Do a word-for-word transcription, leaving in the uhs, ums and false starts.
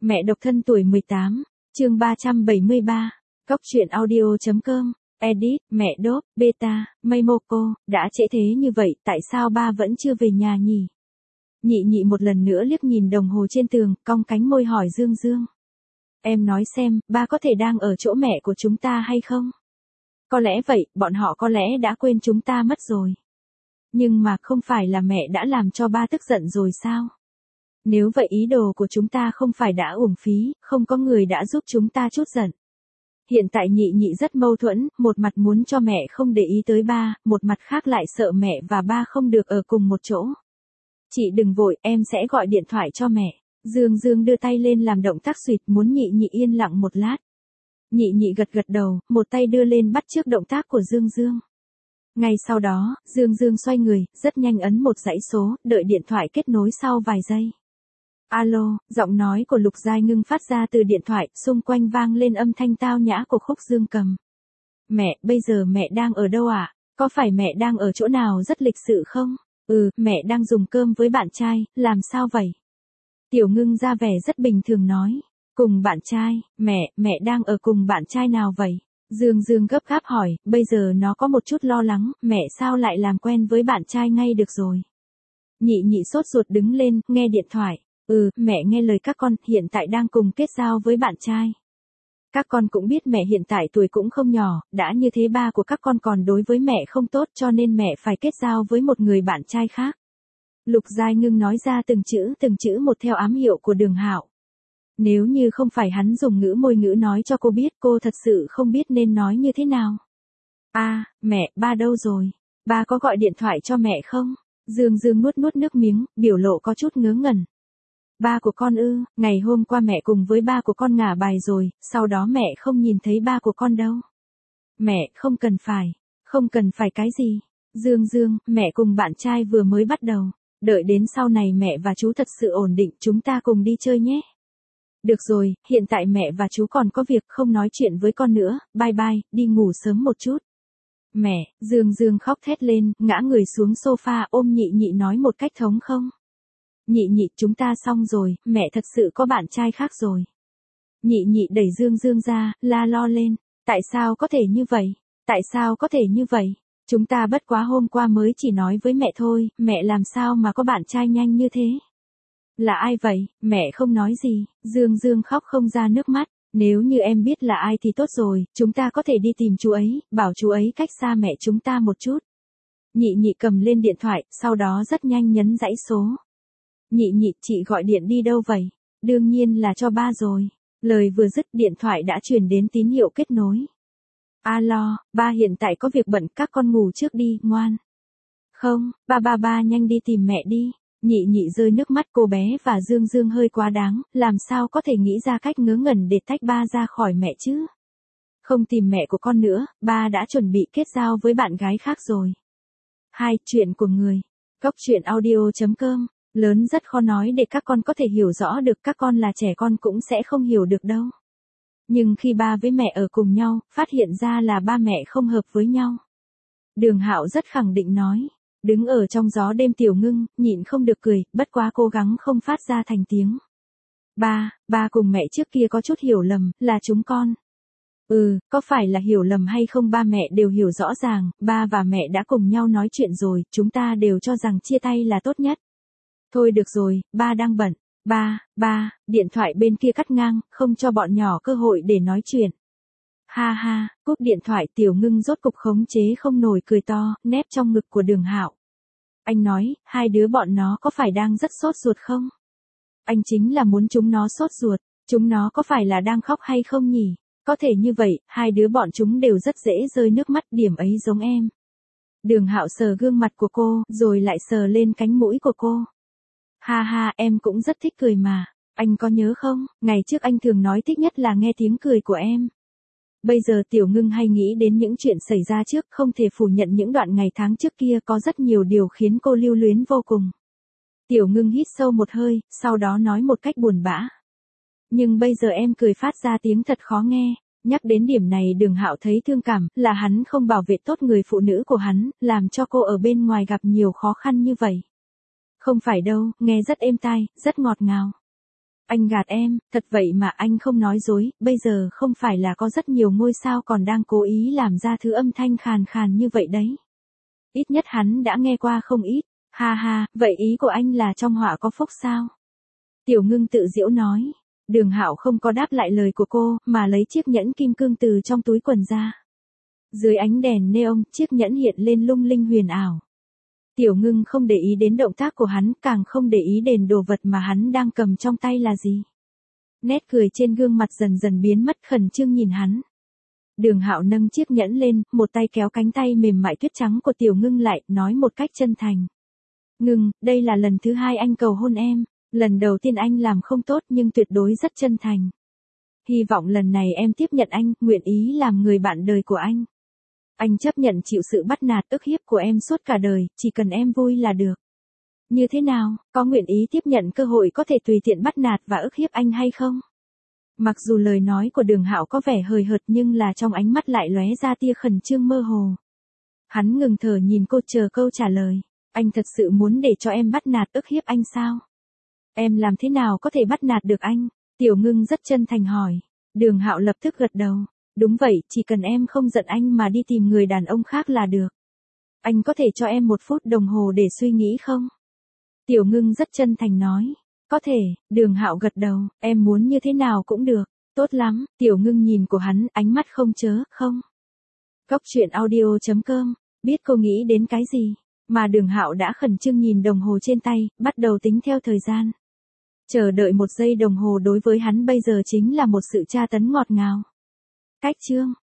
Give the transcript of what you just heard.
Mẹ độc thân tuổi mười tám, chương ba trăm bảy mươi ba, Cóc truyện audio chấm com, edit, mẹ đốp, beta, Maymoko, đã trễ thế như vậy, tại sao ba vẫn chưa về nhà nhỉ? Nhị nhị một lần nữa liếc nhìn đồng hồ trên tường, cong cánh môi hỏi Dương Dương. Em nói xem, ba có thể đang ở chỗ mẹ của chúng ta hay không? Có lẽ vậy, bọn họ có lẽ đã quên chúng ta mất rồi. Nhưng mà không phải là mẹ đã làm cho ba tức giận rồi sao? Nếu vậy ý đồ của chúng ta không phải đã uổng phí, không có người đã giúp chúng ta chút giận. Hiện tại nhị nhị rất mâu thuẫn, một mặt muốn cho mẹ không để ý tới ba, một mặt khác lại sợ mẹ và ba không được ở cùng một chỗ. Chị đừng vội, em sẽ gọi điện thoại cho mẹ. Dương Dương đưa tay lên làm động tác xuyệt muốn nhị nhị yên lặng một lát. Nhị nhị gật gật đầu, một tay đưa lên bắt chước động tác của Dương Dương. Ngay sau đó, Dương Dương xoay người, rất nhanh ấn một dãy số, đợi điện thoại kết nối sau vài giây. Alo, giọng nói của Lục Giai Ngưng phát ra từ điện thoại, xung quanh vang lên âm thanh tao nhã của Khúc Dương Cầm. Mẹ, bây giờ mẹ đang ở đâu ạ? À? Có phải mẹ đang ở chỗ nào rất lịch sự không? Ừ, mẹ đang dùng cơm với bạn trai, làm sao vậy? Tiểu Ngưng ra vẻ rất bình thường nói. Cùng bạn trai, mẹ, mẹ đang ở cùng bạn trai nào vậy? Dương Dương gấp gáp hỏi, bây giờ nó có một chút lo lắng, mẹ sao lại làm quen với bạn trai ngay được rồi? Nhị nhị sốt ruột đứng lên, nghe điện thoại. Ừ, mẹ nghe lời các con, hiện tại đang cùng kết giao với bạn trai. Các con cũng biết mẹ hiện tại tuổi cũng không nhỏ, đã như thế ba của các con còn đối với mẹ không tốt cho nên mẹ phải kết giao với một người bạn trai khác. Lục Giai Ngưng nói ra từng chữ từng chữ một theo ám hiệu của Đường Hạo. Nếu như không phải hắn dùng ngữ môi ngữ nói cho cô biết, cô thật sự không biết nên nói như thế nào. À, mẹ, ba đâu rồi? Ba có gọi điện thoại cho mẹ không? Dương Dương nuốt nuốt nước miếng, biểu lộ có chút ngớ ngẩn. Ba của con ư, ngày hôm qua mẹ cùng với ba của con ngả bài rồi, sau đó mẹ không nhìn thấy ba của con đâu. Mẹ, không cần phải, không cần phải cái gì. Dương Dương, mẹ cùng bạn trai vừa mới bắt đầu, đợi đến sau này mẹ và chú thật sự ổn định chúng ta cùng đi chơi nhé. Được rồi, hiện tại mẹ và chú còn có việc không nói chuyện với con nữa, bye bye, đi ngủ sớm một chút. Mẹ, Dương Dương khóc thét lên, ngã người xuống sofa ôm nhị nhị nói một cách thống không. Nhị nhị, chúng ta xong rồi, mẹ thật sự có bạn trai khác rồi. Nhị nhị đẩy Dương Dương ra, la lo lên, tại sao có thể như vậy, tại sao có thể như vậy, chúng ta bất quá hôm qua mới chỉ nói với mẹ thôi, mẹ làm sao mà có bạn trai nhanh như thế. Là ai vậy, mẹ không nói gì, Dương Dương khóc không ra nước mắt, nếu như em biết là ai thì tốt rồi, chúng ta có thể đi tìm chú ấy, bảo chú ấy cách xa mẹ chúng ta một chút. Nhị nhị cầm lên điện thoại, sau đó rất nhanh nhấn dãy số. Nhị nhị, chị gọi điện đi đâu vậy? Đương nhiên là cho ba rồi. Lời vừa dứt điện thoại đã truyền đến tín hiệu kết nối. Alo, ba hiện tại có việc bận, các con ngủ trước đi, ngoan. Không, ba ba ba nhanh đi tìm mẹ đi. Nhị nhị rơi nước mắt, cô bé và Dương Dương hơi quá đáng, làm sao có thể nghĩ ra cách ngớ ngẩn để tách ba ra khỏi mẹ chứ? Không tìm mẹ của con nữa, ba đã chuẩn bị kết giao với bạn gái khác rồi. Hai, chuyện của người. Cóc truyện audio chấm com. Lớn rất khó nói để các con có thể hiểu rõ được, các con là trẻ con cũng sẽ không hiểu được đâu. Nhưng khi ba với mẹ ở cùng nhau, phát hiện ra là ba mẹ không hợp với nhau. Đường Hạo rất khẳng định nói. Đứng ở trong gió đêm Tiểu Ngưng, nhịn không được cười, bất quá cố gắng không phát ra thành tiếng. Ba, ba cùng mẹ trước kia có chút hiểu lầm, là chúng con. Ừ, có phải là hiểu lầm hay không ba mẹ đều hiểu rõ ràng, ba và mẹ đã cùng nhau nói chuyện rồi, chúng ta đều cho rằng chia tay là tốt nhất. Thôi được rồi, ba đang bận. Ba, ba, điện thoại bên kia cắt ngang, không cho bọn nhỏ cơ hội để nói chuyện. Ha ha, cúp điện thoại Tiểu Ngưng rốt cục khống chế không nổi cười to, nép trong ngực của Đường Hạo. Anh nói, hai đứa bọn nó có phải đang rất sốt ruột không? Anh chính là muốn chúng nó sốt ruột, chúng nó có phải là đang khóc hay không nhỉ? Có thể như vậy, hai đứa bọn chúng đều rất dễ rơi nước mắt, điểm ấy giống em. Đường Hạo sờ gương mặt của cô, rồi lại sờ lên cánh mũi của cô. Ha ha, em cũng rất thích cười mà. Anh có nhớ không, ngày trước anh thường nói thích nhất là nghe tiếng cười của em. Bây giờ Tiểu Ngưng hay nghĩ đến những chuyện xảy ra trước, không thể phủ nhận những đoạn ngày tháng trước kia có rất nhiều điều khiến cô lưu luyến vô cùng. Tiểu Ngưng hít sâu một hơi, sau đó nói một cách buồn bã. Nhưng bây giờ em cười phát ra tiếng thật khó nghe. Nhắc đến điểm này Đường Hạo thấy thương cảm, là hắn không bảo vệ tốt người phụ nữ của hắn, làm cho cô ở bên ngoài gặp nhiều khó khăn như vậy. Không phải đâu, nghe rất êm tai, rất ngọt ngào. Anh gạt em, thật vậy mà anh không nói dối, bây giờ không phải là có rất nhiều ngôi sao còn đang cố ý làm ra thứ âm thanh khàn khàn như vậy đấy. Ít nhất hắn đã nghe qua không ít, ha ha, vậy ý của anh là trong họa có phúc sao? Tiểu Ngưng tự giễu nói. Đường Hạo không có đáp lại lời của cô, mà lấy chiếc nhẫn kim cương từ trong túi quần ra. Dưới ánh đèn neon, chiếc nhẫn hiện lên lung linh huyền ảo. Tiểu Ngưng không để ý đến động tác của hắn, càng không để ý đến đồ vật mà hắn đang cầm trong tay là gì. Nét cười trên gương mặt dần dần biến mất, khẩn trương nhìn hắn. Đường Hạo nâng chiếc nhẫn lên, một tay kéo cánh tay mềm mại tuyết trắng của Tiểu Ngưng lại, nói một cách chân thành. Ngưng, đây là lần thứ hai anh cầu hôn em. Lần đầu tiên anh làm không tốt nhưng tuyệt đối rất chân thành. Hy vọng lần này em tiếp nhận anh, nguyện ý làm người bạn đời của anh. Anh chấp nhận chịu sự bắt nạt ức hiếp của em suốt cả đời, chỉ cần em vui là được. Như thế nào, có nguyện ý tiếp nhận cơ hội có thể tùy tiện bắt nạt và ức hiếp anh hay không? Mặc dù lời nói của Đường Hạo có vẻ hời hợt nhưng là trong ánh mắt lại lóe ra tia khẩn trương mơ hồ. Hắn ngừng thở nhìn cô chờ câu trả lời. Anh thật sự muốn để cho em bắt nạt ức hiếp anh sao? Em làm thế nào có thể bắt nạt được anh? Tiểu Ngưng rất chân thành hỏi. Đường Hạo lập tức gật đầu. Đúng vậy, chỉ cần em không giận anh mà đi tìm người đàn ông khác là được. Anh có thể cho em một phút đồng hồ để suy nghĩ không? Tiểu Ngưng rất chân thành nói. Có thể, Đường Hạo gật đầu, em muốn như thế nào cũng được. Tốt lắm, Tiểu Ngưng nhìn của hắn, ánh mắt không chớ, không. Cốc truyện audio chấm com, biết cô nghĩ đến cái gì, mà Đường Hạo đã khẩn trương nhìn đồng hồ trên tay, bắt đầu tính theo thời gian. Chờ đợi một giây đồng hồ đối với hắn bây giờ chính là một sự tra tấn ngọt ngào. Cách chương